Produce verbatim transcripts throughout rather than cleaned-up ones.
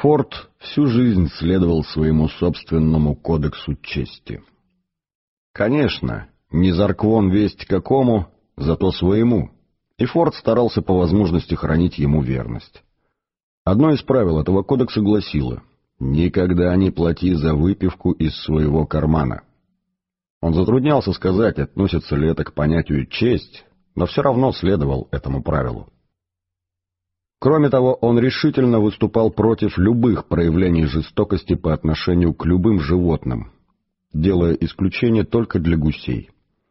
Форд всю жизнь следовал своему собственному кодексу чести. Конечно, не зарквон весть какому, зато своему, и Форд старался по возможности хранить ему верность. Одно из правил этого кодекса гласило: «Никогда не плати за выпивку из своего кармана». Он затруднялся сказать, относится ли это к понятию «честь», но все равно следовал этому правилу. Кроме того, он решительно выступал против любых проявлений жестокости по отношению к любым животным, делая исключение только для гусей.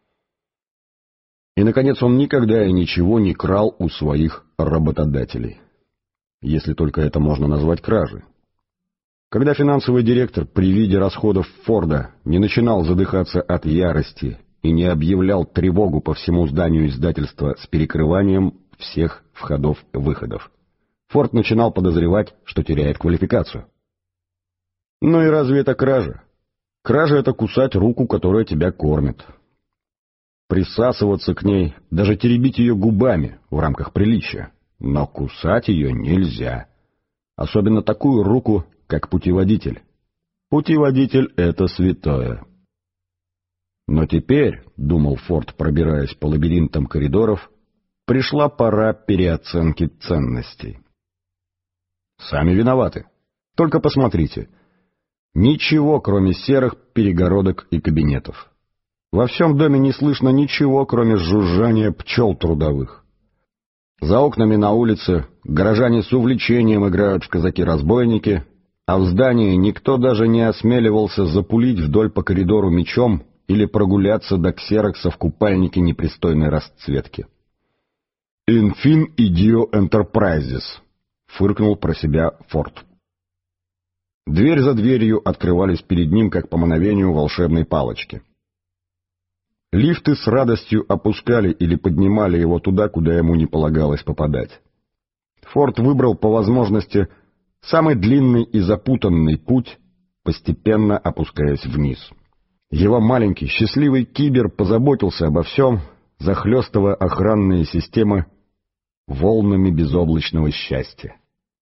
И, наконец, он никогда и ничего не крал у своих работодателей, если только это можно назвать кражей. Когда финансовый директор при виде расходов Форда не начинал задыхаться от ярости и не объявлял тревогу по всему зданию издательства с перекрыванием всех входов-выходов, Форд начинал подозревать, что теряет квалификацию. Ну и разве это кража? Кража — это кусать руку, которая тебя кормит. Присасываться к ней, даже теребить ее губами в рамках приличия, но кусать ее нельзя. Особенно такую руку, как путеводитель. Путеводитель — это святое. Но теперь, — думал Форд, пробираясь по лабиринтам коридоров, — пришла пора переоценки ценностей. Сами виноваты. Только посмотрите. Ничего, кроме серых перегородок и кабинетов. Во всем доме не слышно ничего, кроме жужжания пчел трудовых. За окнами на улице горожане с увлечением играют в казаки-разбойники, а в здании никто даже не осмеливался запулить вдоль по коридору мечом или прогуляться до ксерокса в купальнике непристойной расцветки. «Infin idio enterprises», — фыркнул про себя Форд. Дверь за дверью открывались перед ним, как по мановению волшебной палочки. Лифты с радостью опускали или поднимали его туда, куда ему не полагалось попадать. Форд выбрал по возможности самый длинный и запутанный путь, постепенно опускаясь вниз. Его маленький, счастливый кибер позаботился обо всем, захлестывая охранные системы волнами безоблачного счастья.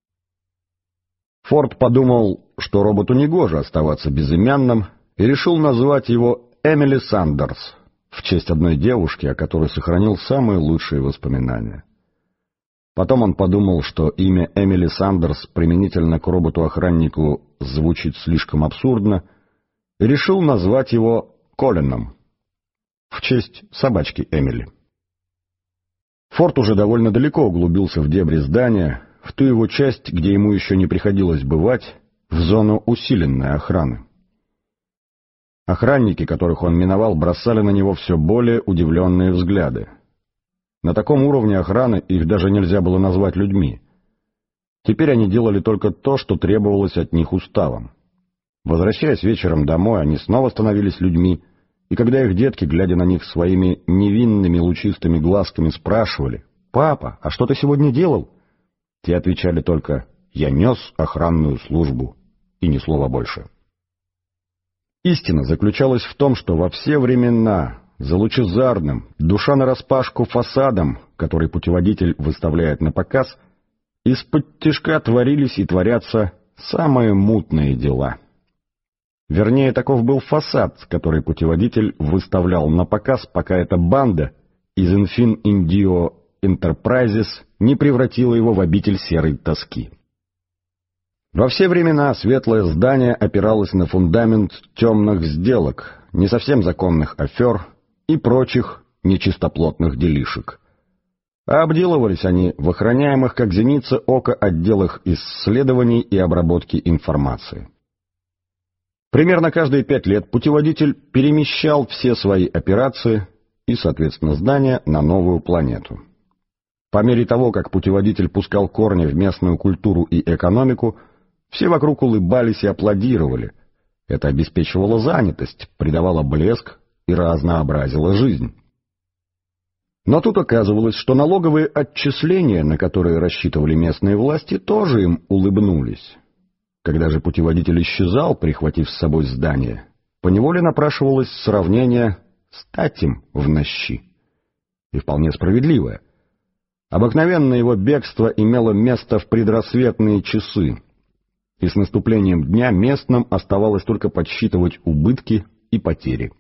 Форд подумал, что роботу негоже оставаться безымянным, и решил назвать его Эмили Сандерс, в честь одной девушки, о которой сохранил самые лучшие воспоминания. Потом он подумал, что имя Эмили Сандерс применительно к роботу-охраннику звучит слишком абсурдно, и решил назвать его Колином, в честь собачки Эмили. Форд уже довольно далеко углубился в дебри здания, в ту его часть, где ему еще не приходилось бывать, в зону усиленной охраны. Охранники, которых он миновал, бросали на него все более удивленные взгляды. На таком уровне охраны их даже нельзя было назвать людьми. Теперь они делали только то, что требовалось от них уставом. Возвращаясь вечером домой, они снова становились людьми, и когда их детки, глядя на них своими невинными лучистыми глазками, спрашивали: «Папа, а что ты сегодня делал?», те отвечали только: «Я нес охранную службу», и ни слова больше. Истина заключалась в том, что во все времена за лучезарным, душа нараспашку фасадом, который путеводитель выставляет на показ, из-под тишка творились и творятся самые мутные дела. Вернее, таков был фасад, который путеводитель выставлял на показ, пока эта банда из Infin Indio Enterprises не превратила его в обитель серой тоски. Во все времена светлое здание опиралось на фундамент темных сделок, не совсем законных афер и прочих нечистоплотных делишек. А обделывались они в охраняемых как зеница ока отделах исследований и обработки информации. Примерно каждые пять лет путеводитель перемещал все свои операции и, соответственно, здания на новую планету. По мере того, как путеводитель пускал корни в местную культуру и экономику, все вокруг улыбались и аплодировали. Это обеспечивало занятость, придавало блеск и разнообразило жизнь. Но тут оказывалось, что налоговые отчисления, на которые рассчитывали местные власти, тоже им улыбнулись. Когда же путеводитель исчезал, прихватив с собой здание, поневоле напрашивалось сравнение «стать им в нощи». И вполне справедливое. Обыкновенное его бегство имело место в предрассветные часы, и с наступлением дня местным оставалось только подсчитывать убытки и потери.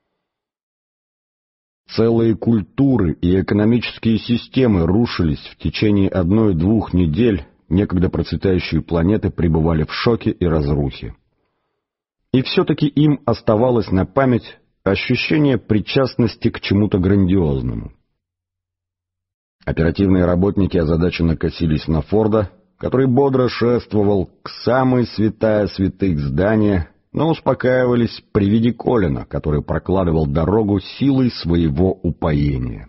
Целые культуры и экономические системы рушились в течение одной-двух недель, некогда процветающие планеты пребывали в шоке и разрухе. И все-таки им оставалось на память ощущение причастности к чему-то грандиозному. Оперативные работники озадаченно косились на Форда, который бодро шествовал к самой святая святых здания, но успокаивались при виде Колина, который прокладывал дорогу силой своего упоения.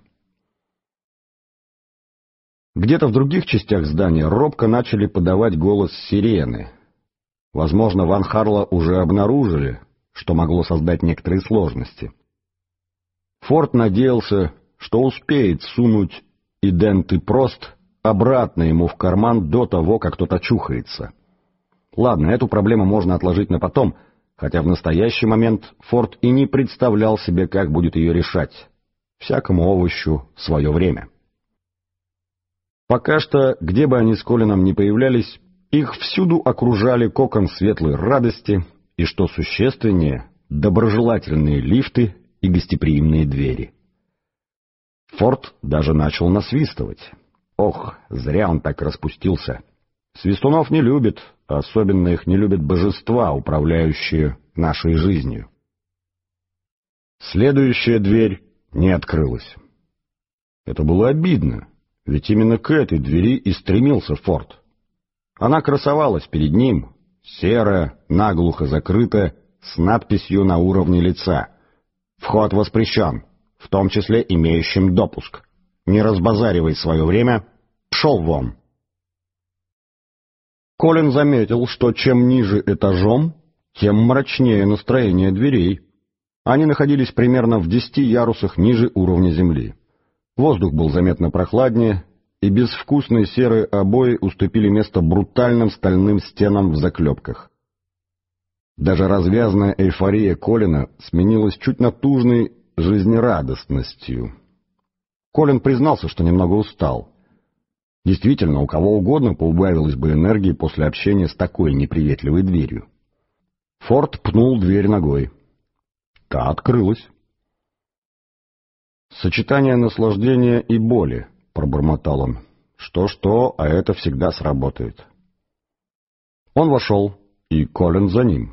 Где-то в других частях здания робко начали подавать голос сирены. Возможно, Ван Харло уже обнаружили, что могло создать некоторые сложности. Форд надеялся, что успеет сунуть идент и прост обратно ему в карман до того, как тот очухается. Ладно, эту проблему можно отложить на потом, хотя в настоящий момент Форд и не представлял себе, как будет ее решать. Всякому овощу свое время. Пока что, где бы они с Колином ни появлялись, их всюду окружали кокон светлой радости и, что существеннее, доброжелательные лифты и гостеприимные двери. Форд даже начал насвистывать. Ох, зря он так распустился. Свистунов не любит, особенно их не любят божества, управляющие нашей жизнью. Следующая дверь не открылась. Это было обидно, ведь именно к этой двери и стремился Форд. Она красовалась перед ним, серая, наглухо закрытая, с надписью на уровне лица. «Вход воспрещен, в том числе имеющим допуск. Не разбазаривай свое время, пшел вон». Колин заметил, что чем ниже этажом, тем мрачнее настроение дверей. Они находились примерно в десяти ярусах ниже уровня земли. Воздух был заметно прохладнее, и безвкусные серые обои уступили место брутальным стальным стенам в заклепках. Даже развязная эйфория Колина сменилась чуть натужной жизнерадостностью. Колин признался, что немного устал. Действительно, у кого угодно поубавилось бы энергии после общения с такой неприветливой дверью. Форд пнул дверь ногой. Та открылась. «Сочетание наслаждения и боли», — пробормотал он. «Что-что, а это всегда сработает». Он вошел, и Колин за ним.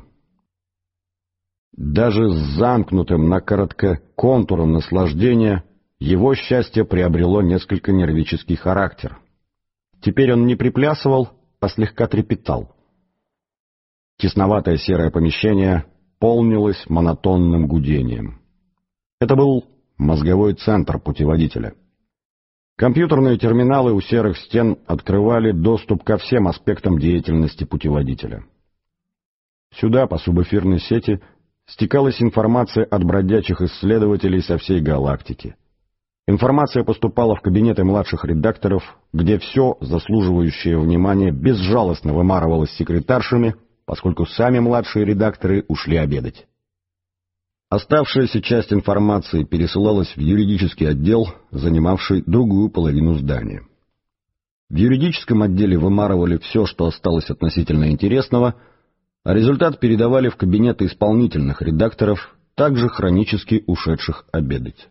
Даже с замкнутым на коротко контуром наслаждения его счастье приобрело несколько нервический характер. Теперь он не приплясывал, а слегка трепетал. Тесноватое серое помещение полнилось монотонным гудением. Это был мозговой центр путеводителя. Компьютерные терминалы у серых стен открывали доступ ко всем аспектам деятельности путеводителя. Сюда, по субэфирной сети, стекалась информация от бродячих исследователей со всей галактики. Информация поступала в кабинеты младших редакторов, где все заслуживающее внимания безжалостно вымарывалось секретаршами, поскольку сами младшие редакторы ушли обедать. Оставшаяся часть информации пересылалась в юридический отдел, занимавший другую половину здания. В юридическом отделе вымарывали все, что осталось относительно интересного, а результат передавали в кабинеты исполнительных редакторов, также хронически ушедших обедать.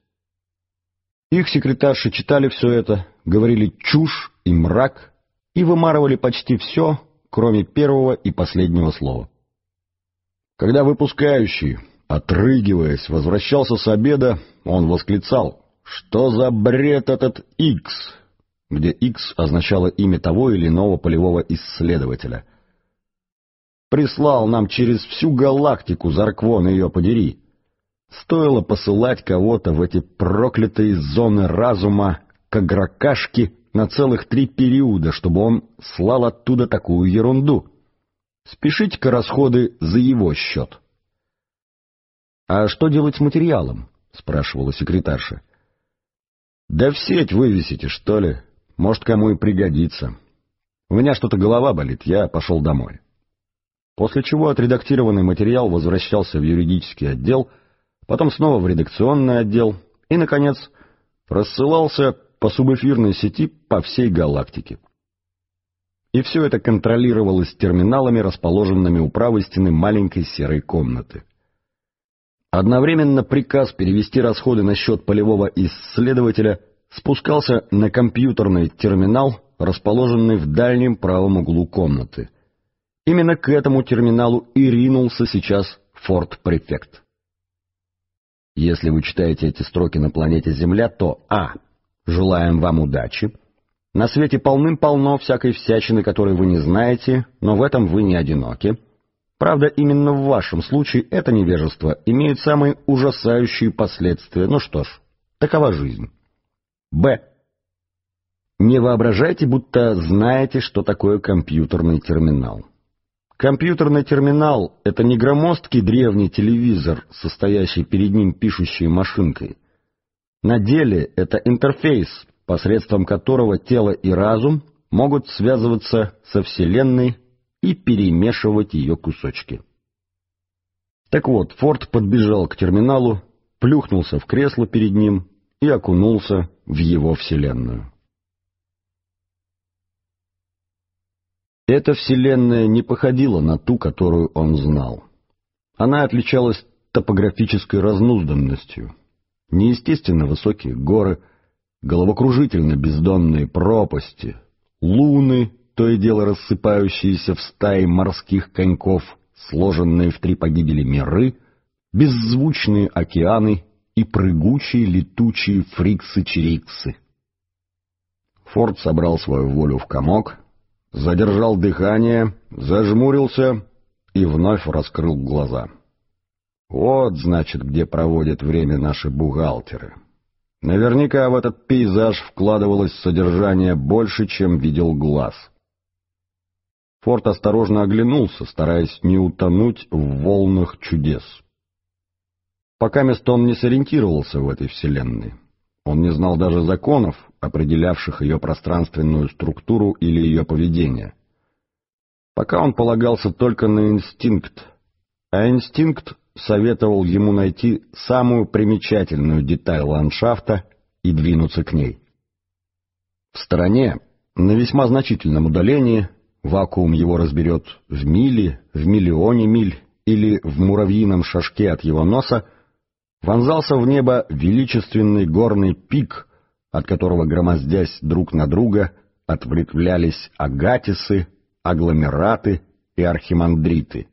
Их секретарши читали все это, говорили чушь и мрак и вымарывали почти все, кроме первого и последнего слова. Когда выпускающий, отрыгиваясь, возвращался с обеда, он восклицал: «Что за бред этот Икс?» где Икс означало имя того или иного полевого исследователя. «Прислал нам через всю галактику, Зарквон ее подери. Стоило посылать кого-то в эти проклятые зоны разума к агрокашке на целых три периода, чтобы он слал оттуда такую ерунду. Спешите-ка расходы за его счет». «А что делать с материалом?» — спрашивала секретарша. «Да в сеть вывесите, что ли. Может, кому и пригодится. У меня что-то голова болит, я пошел домой». После чего отредактированный материал возвращался в юридический отдел, потом снова в редакционный отдел и, наконец, рассылался по субэфирной сети по всей галактике. И все это контролировалось терминалами, расположенными у правой стены маленькой серой комнаты. Одновременно приказ перевести расходы на счет полевого исследователя спускался на компьютерный терминал, расположенный в дальнем правом углу комнаты. Именно к этому терминалу и ринулся сейчас форт-префект. Если вы читаете эти строки на планете Земля, то а. Желаем вам удачи. На свете полным-полно всякой всячины, которой вы не знаете, но в этом вы не одиноки. Правда, именно в вашем случае это невежество имеет самые ужасающие последствия. Ну что ж, такова жизнь. Б. Не воображайте, будто знаете, что такое компьютерный терминал. Компьютерный терминал — это не громоздкий древний телевизор, состоящий перед ним пишущей машинкой. На деле это интерфейс, посредством которого тело и разум могут связываться со Вселенной и перемешивать ее кусочки. Так вот, Форд подбежал к терминалу, плюхнулся в кресло перед ним и окунулся в его Вселенную. Эта Вселенная не походила на ту, которую он знал. Она отличалась топографической разнузданностью. Неестественно высокие горы, головокружительно бездонные пропасти, луны, то и дело рассыпающиеся в стаи морских коньков, сложенные в три погибели миры, беззвучные океаны и прыгучие летучие фриксы-чириксы. Форд собрал свою волю в комок, задержал дыхание, зажмурился и вновь раскрыл глаза. Вот, значит, где проводят время наши бухгалтеры. Наверняка в этот пейзаж вкладывалось содержание больше, чем видел глаз. Форд осторожно оглянулся, стараясь не утонуть в волнах чудес. Пока место он не сориентировался в этой вселенной. Он не знал даже законов, определявших ее пространственную структуру или ее поведение. Пока он полагался только на инстинкт, а инстинкт советовал ему найти самую примечательную деталь ландшафта и двинуться к ней. В стороне, на весьма значительном удалении, вакуум его разберет в миле, в миллионе миль или в муравьином шажке от его носа, вонзался в небо величественный горный пик, от которого, громоздясь друг на друга, ответвлялись агатисы, агломераты и архимандриты.